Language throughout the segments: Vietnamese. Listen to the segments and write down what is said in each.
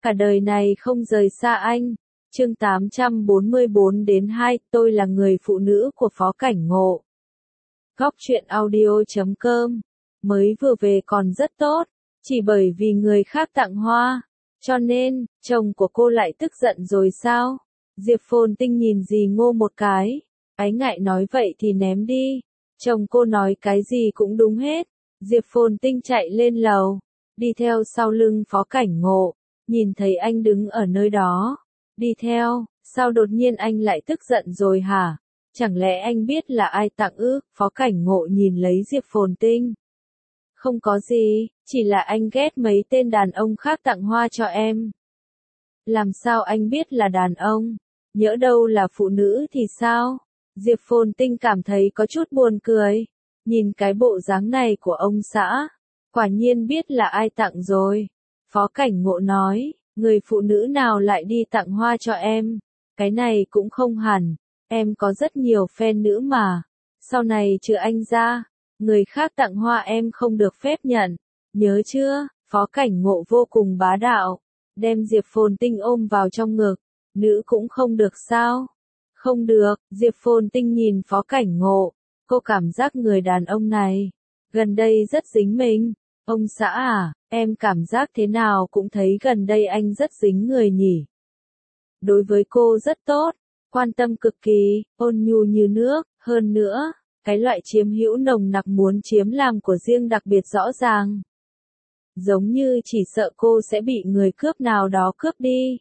cả đời này không rời xa anh. Chương 844-2, tôi là người phụ nữ của Phó Cảnh Ngộ. Góc truyện audio.com. Mới vừa về còn rất tốt, chỉ bởi vì người khác tặng hoa, cho nên, chồng của cô lại tức giận rồi sao? Diệp Phồn Tinh nhìn dì Ngô một cái, ái ngại nói vậy thì ném đi. Chồng cô nói cái gì cũng đúng hết. Diệp Phồn Tinh chạy lên lầu, đi theo sau lưng Phó Cảnh Ngộ, nhìn thấy anh đứng ở nơi đó. Đi theo, sao đột nhiên anh lại tức giận rồi hả? Chẳng lẽ anh biết là ai tặng ư? Phó Cảnh Ngộ nhìn lấy Diệp Phồn Tinh. Không có gì, chỉ là anh ghét mấy tên đàn ông khác tặng hoa cho em. Làm sao anh biết là đàn ông? Nhỡ đâu là phụ nữ thì sao? Diệp Phồn Tinh cảm thấy có chút buồn cười. Nhìn cái bộ dáng này của ông xã, quả nhiên biết là ai tặng rồi. Phó Cảnh Ngộ nói, người phụ nữ nào lại đi tặng hoa cho em? Cái này cũng không hẳn, em có rất nhiều fan nữ mà. Sau này trừ anh ra, người khác tặng hoa em không được phép nhận. Nhớ chưa? Phó Cảnh Ngộ vô cùng bá đạo, đem Diệp Phồn Tinh ôm vào trong ngực. Nữ cũng không được sao? Không được. Diệp Phồn Tinh nhìn Phó Cảnh Ngộ, cô cảm giác người đàn ông này gần đây rất dính mình. Ông xã à, em cảm giác thế nào cũng thấy gần đây anh rất dính người nhỉ. Đối với cô rất tốt, quan tâm cực kỳ, ôn nhu như nước, hơn nữa, cái loại chiếm hữu nồng nặc muốn chiếm làm của riêng đặc biệt rõ ràng. Giống như chỉ sợ cô sẽ bị người cướp nào đó cướp đi.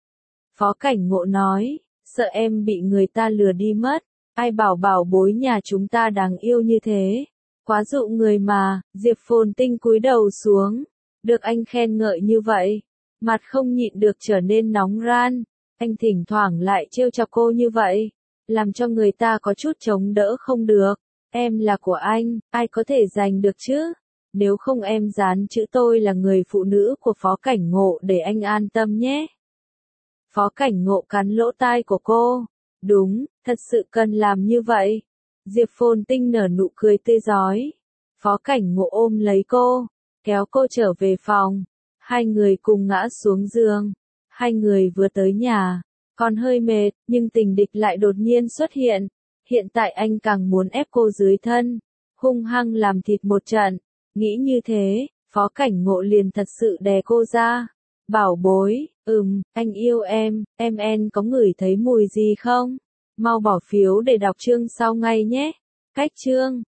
Phó Cảnh Ngộ nói, sợ em bị người ta lừa đi mất, ai bảo bảo bối nhà chúng ta đáng yêu như thế. Quá dụ người mà. Diệp Phồn Tinh cúi đầu xuống, được anh khen ngợi như vậy, mặt không nhịn được trở nên nóng ran. Anh thỉnh thoảng lại trêu chọc cô như vậy, làm cho người ta có chút chống đỡ không được. Em là của anh, ai có thể giành được chứ? Nếu không em dán chữ tôi là người phụ nữ của Phó Cảnh Ngộ để anh an tâm nhé. Phó Cảnh Ngộ cắn lỗ tai của cô. Đúng, thật sự cần làm như vậy. Diệp Phồn Tinh nở nụ cười tươi rói. Phó Cảnh Ngộ ôm lấy cô, kéo cô trở về phòng. Hai người cùng ngã xuống giường. Hai người vừa tới nhà, còn hơi mệt, nhưng tình địch lại đột nhiên xuất hiện. Hiện tại anh càng muốn ép cô dưới thân, hung hăng làm thịt một trận. Nghĩ như thế, Phó Cảnh Ngộ liền thật sự đè cô ra. Bảo bối, anh yêu em có ngửi thấy mùi gì không? Mau bỏ phiếu để đọc chương sau ngay nhé. Cách chương